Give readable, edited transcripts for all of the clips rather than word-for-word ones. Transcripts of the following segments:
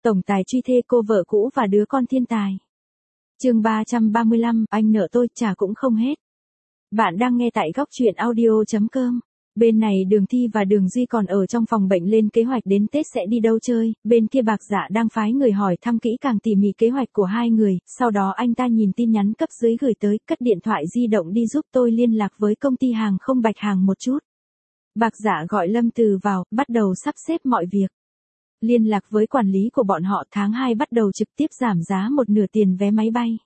tổng tài truy thê cô vợ cũ và đứa con thiên tài. Chương 335, anh nợ tôi trả cũng không hết. Bạn đang nghe tại góc truyện audio.com. Bên này Đường Thi và Đường Duy còn ở trong phòng bệnh lên kế hoạch đến Tết sẽ đi đâu chơi, bên kia Bạc Dạ đang phái người hỏi thăm kỹ càng tỉ mỉ kế hoạch của hai người, sau đó anh ta nhìn tin nhắn cấp dưới gửi tới, cất điện thoại di động đi giúp tôi liên lạc với công ty hàng không Bạch Hàng một chút. Bạc Dạ gọi Lâm Từ vào, bắt đầu sắp xếp mọi việc. Liên lạc với quản lý của bọn họ tháng 2 bắt đầu trực tiếp giảm giá một nửa tiền vé máy bay.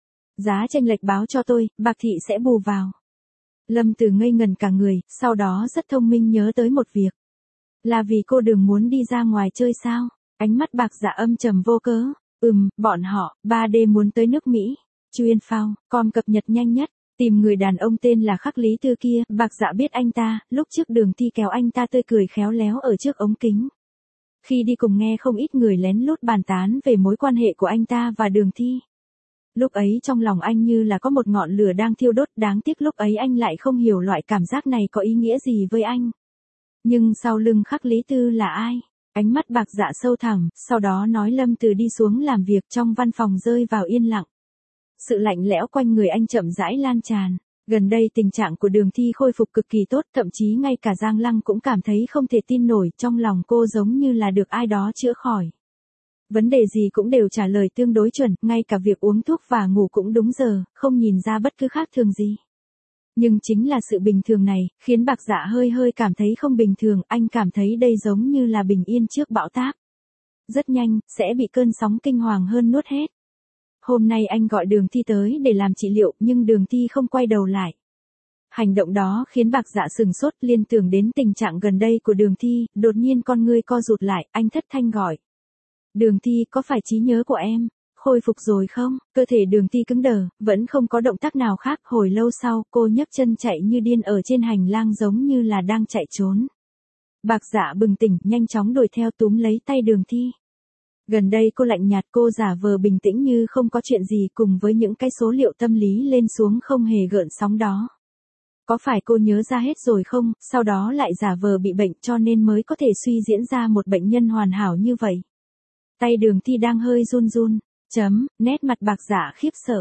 Giá chênh lệch báo cho tôi, Bạc Thị sẽ bù vào. Lâm Từ ngây ngần cả người, sau đó rất thông minh nhớ tới một việc. Là vì cô Đường muốn đi ra ngoài chơi sao? Ánh mắt Bạc Dạ âm trầm vô cớ. Bọn họ, 3D muốn tới nước Mỹ. Chuyên phao, com cập nhật nhanh nhất. Tìm người đàn ông tên là Khắc Lý Tư kia, Bạc Dạ biết anh ta, lúc trước Đường Thi kéo anh ta tươi cười khéo léo ở trước ống kính. Khi đi cùng nghe không ít người lén lút bàn tán về mối quan hệ của anh ta và Đường Thi. Lúc ấy trong lòng anh như là có một ngọn lửa đang thiêu đốt, đáng tiếc lúc ấy anh lại không hiểu loại cảm giác này có ý nghĩa gì với anh. Nhưng sau lưng Khắc Lý Tư là ai? Ánh mắt Bạc Dạ sâu thẳm, sau đó nói Lâm Từ đi xuống làm việc trong văn phòng rơi vào yên lặng. Sự lạnh lẽo quanh người anh chậm rãi lan tràn. Gần đây tình trạng của Đường Thi khôi phục cực kỳ tốt, thậm chí ngay cả Giang Lăng cũng cảm thấy không thể tin nổi, trong lòng cô giống như là được ai đó chữa khỏi. Vấn đề gì cũng đều trả lời tương đối chuẩn, ngay cả việc uống thuốc và ngủ cũng đúng giờ, không nhìn ra bất cứ khác thường gì. Nhưng chính là sự bình thường này, khiến Bạc Dạ hơi cảm thấy không bình thường, anh cảm thấy đây giống như là bình yên trước bão táp. Rất nhanh, sẽ bị cơn sóng kinh hoàng hơn nuốt hết. Hôm nay anh gọi Đường Thi tới để làm trị liệu, nhưng Đường Thi không quay đầu lại. Hành động đó khiến Bạc Dạ sừng sốt, liên tưởng đến tình trạng gần đây của Đường Thi, đột nhiên con ngươi co rụt lại, anh thất thanh gọi. Đường Thi, có phải trí nhớ của em khôi phục rồi không? Cơ thể Đường Thi cứng đờ, vẫn không có động tác nào khác, hồi lâu sau, cô nhấc chân chạy như điên ở trên hành lang giống như là đang chạy trốn. Bạc Dạ bừng tỉnh, nhanh chóng đuổi theo túm lấy tay Đường Thi. Gần đây cô lạnh nhạt, cô giả vờ bình tĩnh như không có chuyện gì, cùng với những cái số liệu tâm lý lên xuống không hề gợn sóng đó. Có phải cô nhớ ra hết rồi không, sau đó lại giả vờ bị bệnh cho nên mới có thể suy diễn ra một bệnh nhân hoàn hảo như vậy. Tay Đường Thi đang hơi run run. Nét mặt Bạc Dạ khiếp sợ.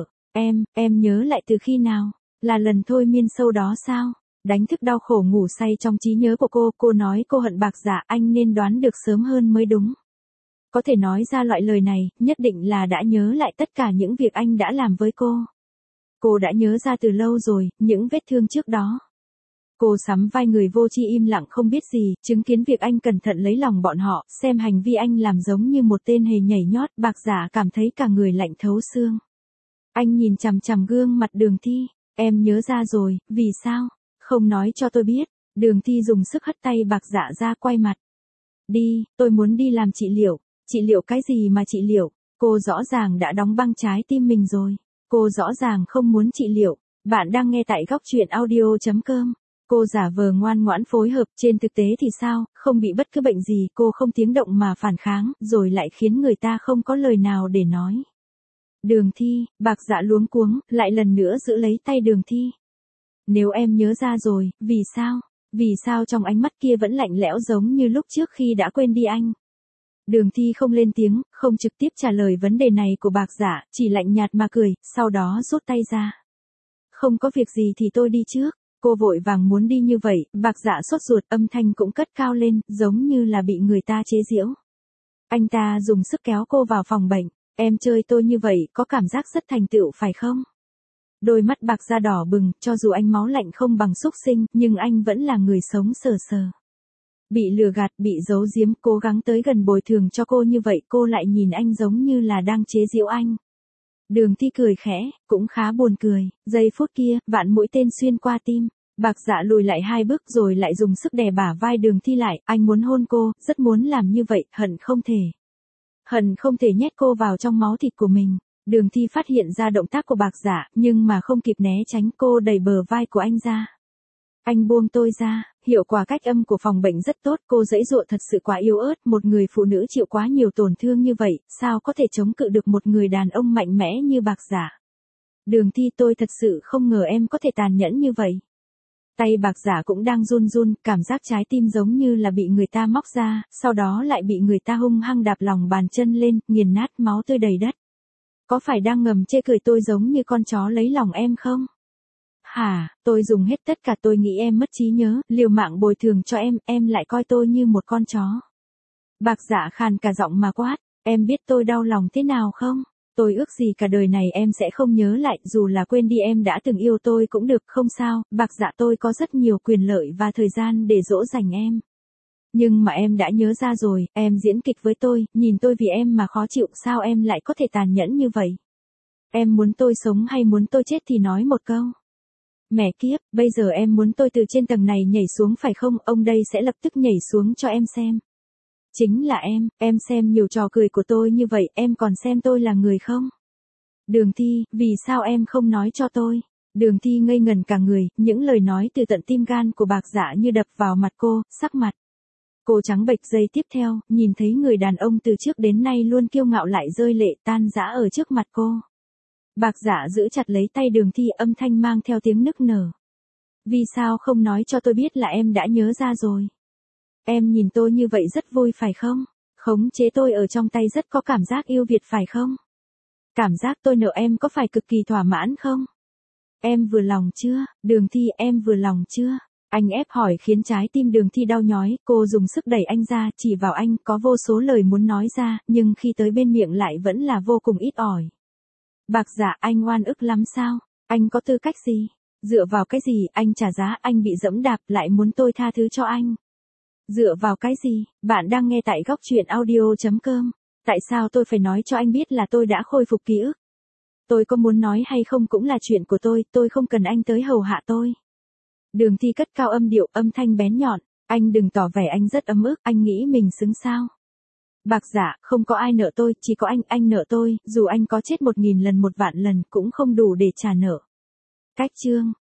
Em nhớ lại từ khi nào? Là lần thôi miên sâu đó sao? Đánh thức đau khổ ngủ say trong trí nhớ của cô nói cô hận Bạc Dạ, anh nên đoán được sớm hơn mới đúng. Có thể nói ra loại lời này, nhất định là đã nhớ lại tất cả những việc anh đã làm với cô. Cô đã nhớ ra từ lâu rồi, những vết thương trước đó. Cô sắm vai người vô tri im lặng không biết gì, chứng kiến việc anh cẩn thận lấy lòng bọn họ, xem hành vi anh làm giống như một tên hề nhảy nhót, Bạc Dạ cảm thấy cả người lạnh thấu xương. Anh nhìn chằm chằm gương mặt Đường Thi, em nhớ ra rồi, vì sao? Không nói cho tôi biết. Đường Thi dùng sức hất tay Bạc Dạ ra, quay mặt. Đi, tôi muốn đi làm trị liệu. Trị liệu cái gì mà trị liệu? Cô rõ ràng đã đóng băng trái tim mình rồi. Cô rõ ràng không muốn trị liệu. Bạn đang nghe tại góc truyện audio.com. Cô giả vờ ngoan ngoãn phối hợp, trên thực tế thì sao, không bị bất cứ bệnh gì, cô không tiếng động mà phản kháng, rồi lại khiến người ta không có lời nào để nói. Đường Thi, Bạc Dạ luống cuống, lại lần nữa giữ lấy tay Đường Thi. Nếu em nhớ ra rồi, vì sao? Vì sao trong ánh mắt kia vẫn lạnh lẽo giống như lúc trước khi đã quên đi anh? Đường Thi không lên tiếng, không trực tiếp trả lời vấn đề này của Bạc Dạ, chỉ lạnh nhạt mà cười, sau đó rút tay ra. Không có việc gì thì tôi đi trước. Cô vội vàng muốn đi như vậy, Bạc Dạ sốt ruột, âm thanh cũng cất cao lên, giống như là bị người ta chế giễu. Anh ta dùng sức kéo cô vào phòng bệnh. Em chơi tôi như vậy, có cảm giác rất thành tựu phải không? Đôi mắt Bạc Dạ đỏ bừng, cho dù anh máu lạnh không bằng xúc sinh, nhưng anh vẫn là người sống sờ sờ. Bị lừa gạt, bị giấu giếm, cố gắng tới gần bồi thường cho cô như vậy, cô lại nhìn anh giống như là đang chế giễu anh. Đường Thi cười khẽ, cũng khá buồn cười, giây phút kia, vạn mũi tên xuyên qua tim. Bạc Dạ lùi lại 2 bước rồi lại dùng sức đè bả vai Đường Thi lại, anh muốn hôn cô, rất muốn làm như vậy, hận không thể. Hận không thể nhét cô vào trong máu thịt của mình. Đường Thi phát hiện ra động tác của Bạc Dạ, nhưng mà không kịp né tránh, cô đẩy bờ vai của anh ra. Anh buông tôi ra, hiệu quả cách âm của phòng bệnh rất tốt, cô giãy giụa thật sự quá yếu ớt, một người phụ nữ chịu quá nhiều tổn thương như vậy, sao có thể chống cự được một người đàn ông mạnh mẽ như Bạc Dạ. Đường Thi, tôi thật sự không ngờ em có thể tàn nhẫn như vậy. Tay bạc giả cũng đang run run, cảm giác trái tim giống như là bị người ta móc ra, sau đó lại bị người ta hung hăng đạp lòng bàn chân lên, nghiền nát, máu tươi đầy đất. Có phải đang ngầm chê cười tôi giống như con chó lấy lòng em không? Hả, tôi dùng hết tất cả, tôi nghĩ em mất trí nhớ, liều mạng bồi thường cho em lại coi tôi như một con chó. Bạc dạ khàn cả giọng mà quát, em biết tôi đau lòng thế nào không? Tôi ước gì cả đời này em sẽ không nhớ lại, dù là quên đi em đã từng yêu tôi cũng được, không sao, bạc dạ tôi có rất nhiều quyền lợi và thời gian để dỗ dành em. Nhưng mà em đã nhớ ra rồi, em diễn kịch với tôi, nhìn tôi vì em mà khó chịu, sao em lại có thể tàn nhẫn như vậy? Em muốn tôi sống hay muốn tôi chết thì nói một câu. Mẹ kiếp, bây giờ em muốn tôi từ trên tầng này nhảy xuống phải không? Ông đây sẽ lập tức nhảy xuống cho em xem. Chính là em xem nhiều trò cười của tôi như vậy, em còn xem tôi là người không? Đường Thi, vì sao em không nói cho tôi? Đường Thi ngây ngẩn cả người, những lời nói từ tận tim gan của bạc dạ như đập vào mặt cô, sắc mặt. Cô trắng bệch, giây tiếp theo, nhìn thấy người đàn ông từ trước đến nay luôn kiêu ngạo lại rơi lệ tan rã ở trước mặt cô. Bạc dạ giữ chặt lấy tay Đường Thi, âm thanh mang theo tiếng nức nở. Vì sao không nói cho tôi biết là em đã nhớ ra rồi? Em nhìn tôi như vậy rất vui phải không? Khống chế tôi ở trong tay rất có cảm giác yêu Việt phải không? Cảm giác tôi nợ em có phải cực kỳ thỏa mãn không? Em vừa lòng chưa? Đường Thi, em vừa lòng chưa? Anh ép hỏi khiến trái tim Đường Thi đau nhói, cô dùng sức đẩy anh ra, chỉ vào anh, có vô số lời muốn nói ra, nhưng khi tới bên miệng lại vẫn là vô cùng ít ỏi. Bạc dạ, anh oan ức lắm sao? Anh có tư cách gì? Dựa vào cái gì? Anh trả giá, anh bị giẫm đạp, lại muốn tôi tha thứ cho anh. Dựa vào cái gì? Bạn đang nghe tại góc truyện audio.com. Tại sao tôi phải nói cho anh biết là tôi đã khôi phục ký ức? Tôi có muốn nói hay không cũng là chuyện của tôi không cần anh tới hầu hạ tôi. Đường Thi cất cao âm điệu, âm thanh bén nhọn, anh đừng tỏ vẻ anh rất ấm ức, anh nghĩ mình xứng sao? Bạc dạ, không có ai nợ tôi, chỉ có anh nợ tôi, dù anh có chết 1000 lần 1 vạn lần cũng không đủ để trả nợ. Cách chương